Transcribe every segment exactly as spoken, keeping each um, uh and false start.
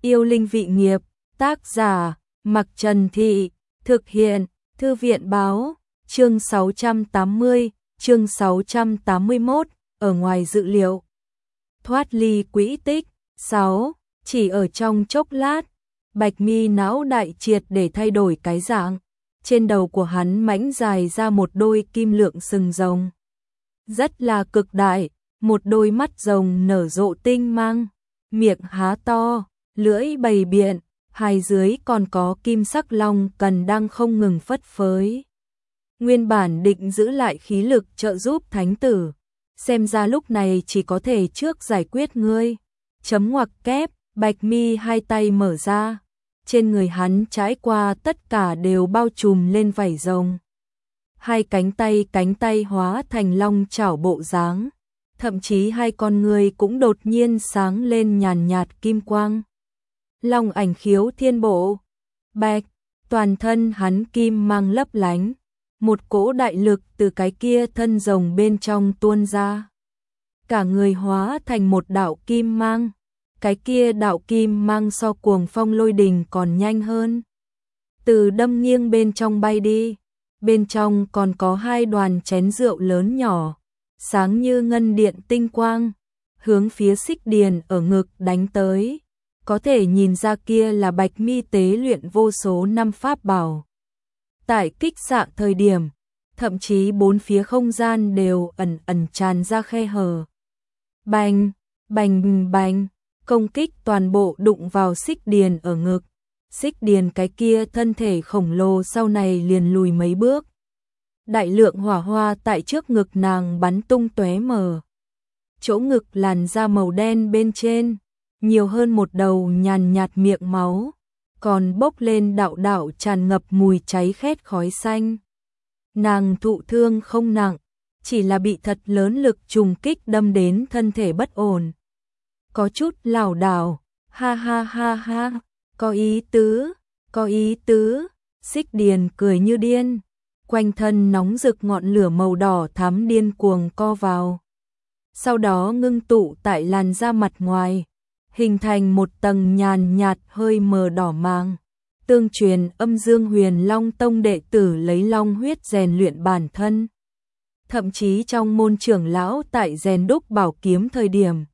Yêu linh vị nghiệp, tác giả, Mặc Trần Thị, thực hiện, Thư viện báo, chương sáu trăm tám mươi, chương sáu trăm tám mươi mốt, ở ngoài dự liệu. Thoát ly quỹ tích, sáu, chỉ ở trong chốc lát, Bạch Mi não đại triệt để thay đổi cái dạng, trên đầu của hắn mãnh dài ra một đôi kim lượng sừng rồng. Rất là cực đại, một đôi mắt rồng nở rộ tinh mang, miệng há to, lưỡi bầy biện, hai dưới còn có kim sắc long cần đang không ngừng phất phới. Nguyên bản định giữ lại khí lực trợ giúp thánh tử, xem ra lúc này chỉ có thể trước giải quyết ngươi. Chấm ngoặc kép, Bạch Mi hai tay mở ra, trên người hắn trải qua tất cả đều bao trùm lên vảy rồng. Hai cánh tay cánh tay hóa thành long chảo bộ dáng, thậm chí hai con người cũng đột nhiên sáng lên nhàn nhạt kim quang. Long ảnh khiếu thiên bộ, bạch, toàn thân hắn kim mang lấp lánh, một cỗ đại lực từ cái kia thân rồng bên trong tuôn ra. Cả người hóa thành một đạo kim mang, cái kia đạo kim mang so cuồng phong lôi đình còn nhanh hơn. Từ đâm nghiêng bên trong bay đi, bên trong còn có hai đoàn chén rượu lớn nhỏ, sáng như ngân điện tinh quang, hướng phía Xích Điền ở ngực đánh tới. Có thể nhìn ra kia là Bạch Mi tế luyện vô số năm pháp bảo. Tại kích xạ thời điểm, thậm chí bốn phía không gian đều ẩn ẩn tràn ra khe hở. Bành, bành bành, công kích toàn bộ đụng vào Xích Điền ở ngực. Xích Điền cái kia thân thể khổng lồ sau này liền lùi mấy bước. Đại lượng hỏa hoa tại trước ngực nàng bắn tung tóe mở. Chỗ ngực làn da màu đen bên trên, nhiều hơn một đầu nhàn nhạt miệng máu, còn bốc lên đạo đạo tràn ngập mùi cháy khét khói xanh. Nàng thụ thương không nặng, chỉ là bị thật lớn lực trùng kích đâm đến thân thể bất ổn. Có chút lảo đảo, ha ha ha ha, có ý tứ, có ý tứ, Xích Điền cười như điên, quanh thân nóng rực ngọn lửa màu đỏ thắm điên cuồng co vào. Sau đó ngưng tụ tại làn da mặt ngoài, hình thành một tầng nhàn nhạt hơi mờ đỏ mang. Tương truyền Âm Dương Huyền Long Tông đệ tử lấy long huyết rèn luyện bản thân. Thậm chí trong môn trưởng lão tại rèn đúc bảo kiếm thời điểm,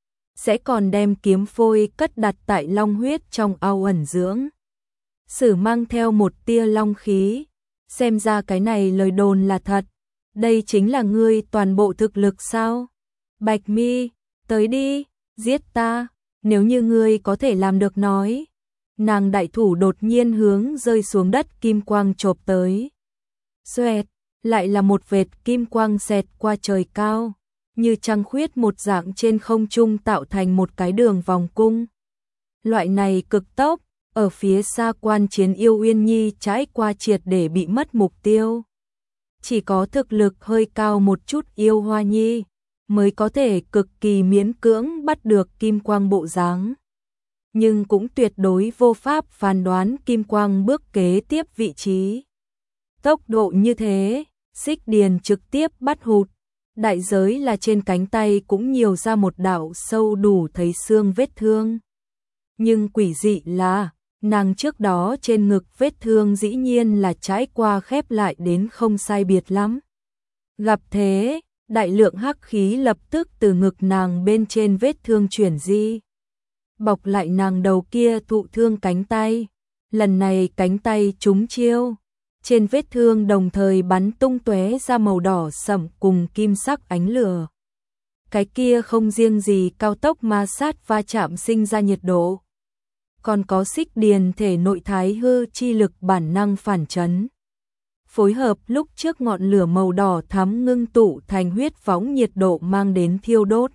sẽ còn đem kiếm phôi cất đặt tại long huyết trong ao ẩn dưỡng. Sử mang theo một tia long khí, xem ra cái này lời đồn là thật. Đây chính là ngươi toàn bộ thực lực sao? Bạch Mi, tới đi, giết ta, nếu như ngươi có thể làm được nói. Nàng đại thủ đột nhiên hướng rơi xuống đất kim quang chộp tới. Xoẹt, lại là một vệt kim quang xẹt qua trời cao, như trăng khuyết một dạng trên không trung tạo thành một cái đường vòng cung. Loại này cực tốc, ở phía xa quan chiến yêu Uyên Nhi trải qua triệt để bị mất mục tiêu. Chỉ có thực lực hơi cao một chút yêu Hoa Nhi mới có thể cực kỳ miễn cưỡng bắt được kim quang bộ dáng. Nhưng cũng tuyệt đối vô pháp phán đoán kim quang bước kế tiếp vị trí. Tốc độ như thế, Xích Điền trực tiếp bắt hụt. Đại giới là trên cánh tay cũng nhiều ra một đạo sâu đủ thấy xương vết thương. Nhưng quỷ dị là, nàng trước đó trên ngực vết thương dĩ nhiên là trải qua khép lại đến không sai biệt lắm. Gặp thế, đại lượng hắc khí lập tức từ ngực nàng bên trên vết thương chuyển di, bọc lại nàng đầu kia thụ thương cánh tay. Lần này cánh tay trúng chiêu, trên vết thương đồng thời bắn tung tóe ra màu đỏ sẫm cùng kim sắc ánh lửa. Cái kia không riêng gì cao tốc ma sát va chạm sinh ra nhiệt độ, còn có Xích Điền thể nội thái hư chi lực bản năng phản chấn. Phối hợp lúc trước ngọn lửa màu đỏ thắm ngưng tụ thành huyết võng nhiệt độ mang đến thiêu đốt.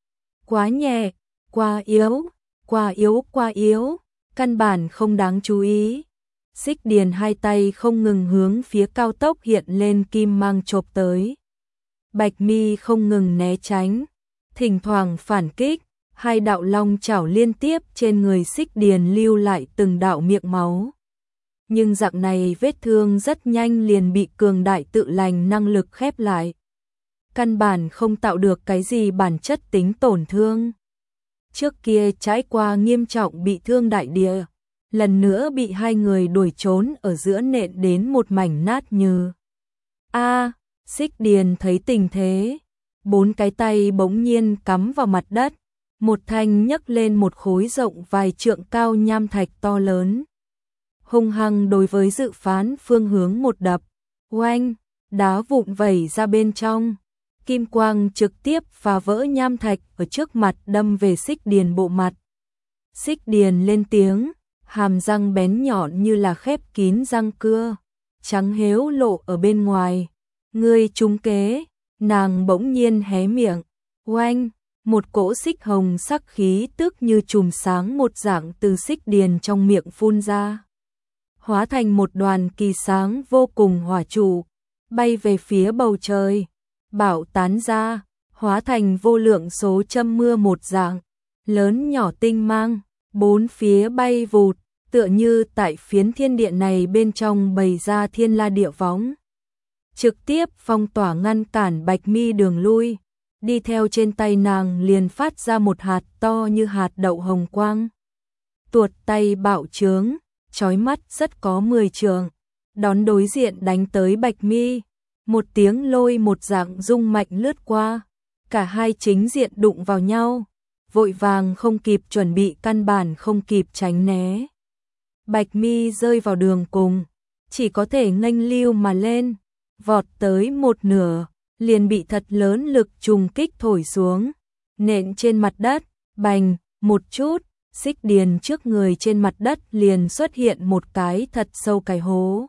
Quá nhẹ, quá yếu, quá yếu, quá yếu, căn bản không đáng chú ý. Xích Điền hai tay không ngừng hướng phía cao tốc hiện lên kim mang chộp tới. Bạch Mi không ngừng né tránh, thỉnh thoảng phản kích, hai đạo long chảo liên tiếp trên người Xích Điền lưu lại từng đạo miệng máu. Nhưng dạng này vết thương rất nhanh liền bị cường đại tự lành năng lực khép lại. Căn bản không tạo được cái gì bản chất tính tổn thương. trước kia trải qua nghiêm trọng bị thương đại địa, lần nữa bị hai người đuổi trốn ở giữa nện đến một mảnh nát như. A, Xích Điền thấy tình thế, bốn cái tay bỗng nhiên cắm vào mặt đất, một thanh nhấc lên một khối rộng vài trượng cao nham thạch to lớn. Hung hăng đối với dự phán phương hướng một đập, oanh, đá vụn vẩy ra bên trong. Kim quang trực tiếp phá vỡ nham thạch ở trước mặt đâm về Xích Điền bộ mặt. Xích Điền lên tiếng, hàm răng bén nhọn như là khép kín răng cưa, trắng héo lộ ở bên ngoài. Ngươi trúng kế, nàng bỗng nhiên hé miệng, oanh, một cỗ xích hồng sắc khí tức như chùm sáng một dạng từ Xích Điền trong miệng phun ra. Hóa thành một đoàn kỳ sáng vô cùng hỏa trụ, bay về phía bầu trời, bão tán ra, hóa thành vô lượng số châm mưa một dạng, lớn nhỏ tinh mang, bốn phía bay vụt, tựa như tại phiến thiên địa này bên trong bày ra thiên la địa võng. Trực tiếp phong tỏa ngăn cản Bạch Mi đường lui, đi theo trên tay nàng liền phát ra một hạt to như hạt đậu hồng quang. Tuột tay bạo trướng, chói mắt rất có mười trượng, đón đối diện đánh tới Bạch Mi. Một tiếng lôi một dạng rung mạnh lướt qua, cả hai chính diện đụng vào nhau, vội vàng không kịp chuẩn bị, căn bản không kịp tránh né. Bạch Mi rơi vào đường cùng, chỉ có thể nghênh lưu mà lên, vọt tới một nửa, liền bị thật lớn lực trùng kích thổi xuống, nện trên mặt đất, bành, một chút, Xích Điền trước người trên mặt đất liền xuất hiện một cái thật sâu cái hố.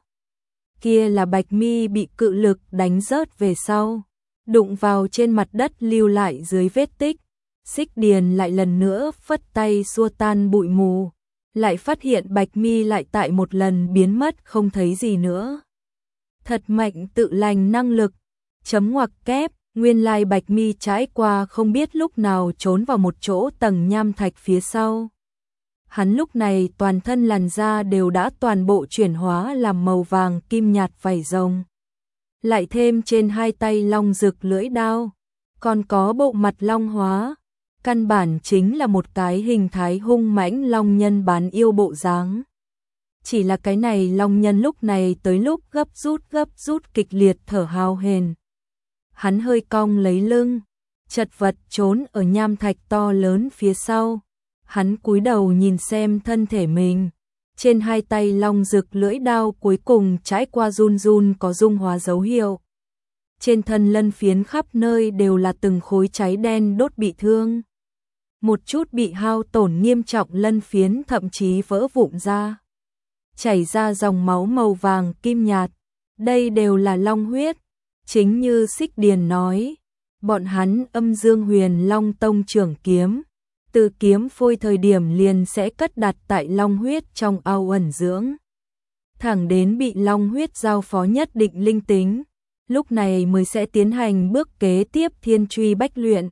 Kia là Bạch Mi bị cự lực đánh rớt về sau, đụng vào trên mặt đất lưu lại dưới vết tích. Xích Điền lại lần nữa phất tay xua tan bụi mù, lại phát hiện Bạch Mi lại tại một lần biến mất không thấy gì nữa. Thật mạnh tự lành năng lực, chấm ngoặc kép, nguyên lai Bạch Mi trải qua không biết lúc nào trốn vào một chỗ tầng nham thạch phía sau. Hắn lúc này toàn thân làn da đều đã toàn bộ chuyển hóa làm màu vàng kim nhạt vảy rồng. Lại thêm trên hai tay long rực lưỡi đao, còn có bộ mặt long hóa, căn bản chính là một cái hình thái hung mãnh long nhân bán yêu bộ dáng. Chỉ là cái này long nhân lúc này tới lúc gấp rút gấp rút kịch liệt thở hào hển. Hắn hơi cong lấy lưng, chật vật trốn ở nham thạch to lớn phía sau. Hắn cúi đầu nhìn xem thân thể mình, trên hai tay long rực lưỡi đao cuối cùng trải qua run run có dung hóa dấu hiệu. Trên thân lân phiến khắp nơi đều là từng khối cháy đen đốt bị thương. Một chút bị hao tổn nghiêm trọng lân phiến thậm chí vỡ vụn ra, chảy ra dòng máu màu vàng kim nhạt. Đây đều là long huyết, chính như Xích Điền nói, bọn hắn Âm Dương Huyền Long Tông trưởng kiếm, từ kiếm phôi thời điểm liền sẽ cất đặt tại long huyết trong ao ẩn dưỡng. Thẳng đến bị long huyết giao phó nhất định linh tính, lúc này mới sẽ tiến hành bước kế tiếp thiên truy bách luyện.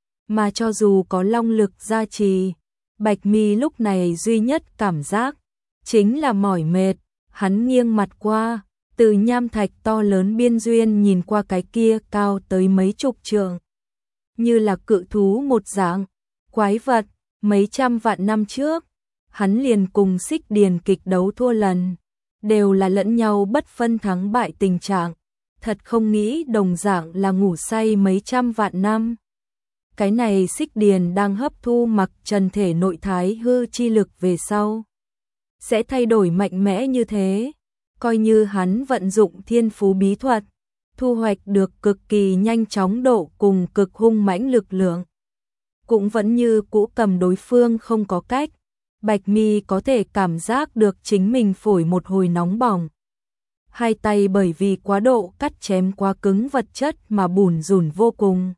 Mà cho dù có long lực gia trì, Bạch Mi lúc này duy nhất cảm giác chính là mỏi mệt. Hắn nghiêng mặt qua, từ nham thạch to lớn biên duyên nhìn qua cái kia cao tới mấy chục trượng, như là cự thú một dạng quái vật. Mấy trăm vạn năm trước, hắn liền cùng Xích Điền kịch đấu thua lần, đều là lẫn nhau bất phân thắng bại tình trạng. Thật không nghĩ đồng dạng là ngủ say mấy trăm vạn năm. Cái này Xích Điền đang hấp thu mặc trần thể nội thái hư chi lực về sau, sẽ thay đổi mạnh mẽ như thế. Coi như hắn vận dụng thiên phú bí thuật, thu hoạch được cực kỳ nhanh chóng độ cùng cực hung mãnh lực lượng, cũng vẫn như cũ cầm đối phương không có cách. Bạch Mi có thể cảm giác được chính mình phổi một hồi nóng bỏng. Hai tay bởi vì quá độ cắt chém quá cứng vật chất mà bủn rủn vô cùng.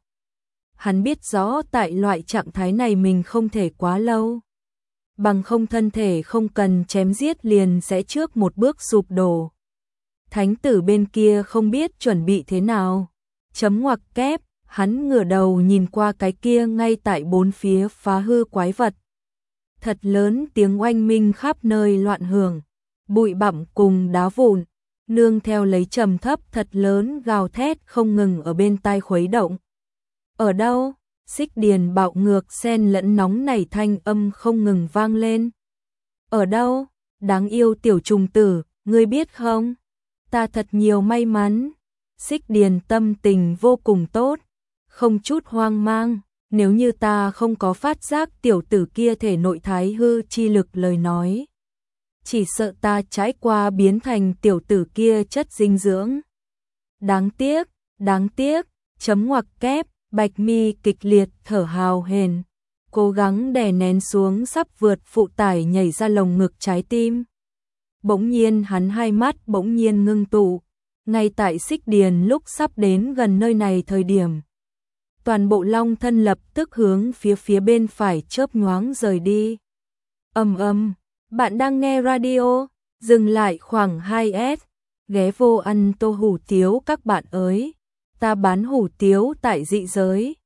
Hắn biết rõ tại loại trạng thái này mình không thể quá lâu, bằng không thân thể không cần chém giết liền sẽ trước một bước sụp đổ. Thánh tử bên kia không biết chuẩn bị thế nào, chấm ngoặc kép, hắn ngửa đầu nhìn qua cái kia ngay tại bốn phía phá hư quái vật. Thật lớn tiếng oanh minh khắp nơi loạn hưởng, bụi bặm cùng đá vụn, nương theo lấy trầm thấp thật lớn gào thét không ngừng ở bên tai khuấy động. Ở đâu? Xích Điền bạo ngược xen lẫn nóng nảy thanh âm không ngừng vang lên. Ở đâu? Đáng yêu tiểu trùng tử, ngươi biết không? Ta thật nhiều may mắn. Xích Điền tâm tình vô cùng tốt, không chút hoang mang. Nếu như ta không có phát giác tiểu tử kia thể nội thái hư chi lực lời nói, chỉ sợ ta trải qua biến thành tiểu tử kia chất dinh dưỡng. Đáng tiếc, đáng tiếc, chấm ngoặc kép, Bạch Mi kịch liệt thở hào hển, cố gắng đè nén xuống sắp vượt phụ tải nhảy ra lồng ngực trái tim. Bỗng nhiên hắn hai mắt bỗng nhiên ngưng tụ, ngay tại Xích Điền lúc sắp đến gần nơi này thời điểm. Toàn bộ long thân lập tức hướng phía phía bên phải chớp nhoáng rời đi. Ầm ầm, bạn đang nghe radio, dừng lại khoảng hai s, ghé vô ăn tô hủ tiếu các bạn ơi. Ta bán hủ tiếu tại dị giới.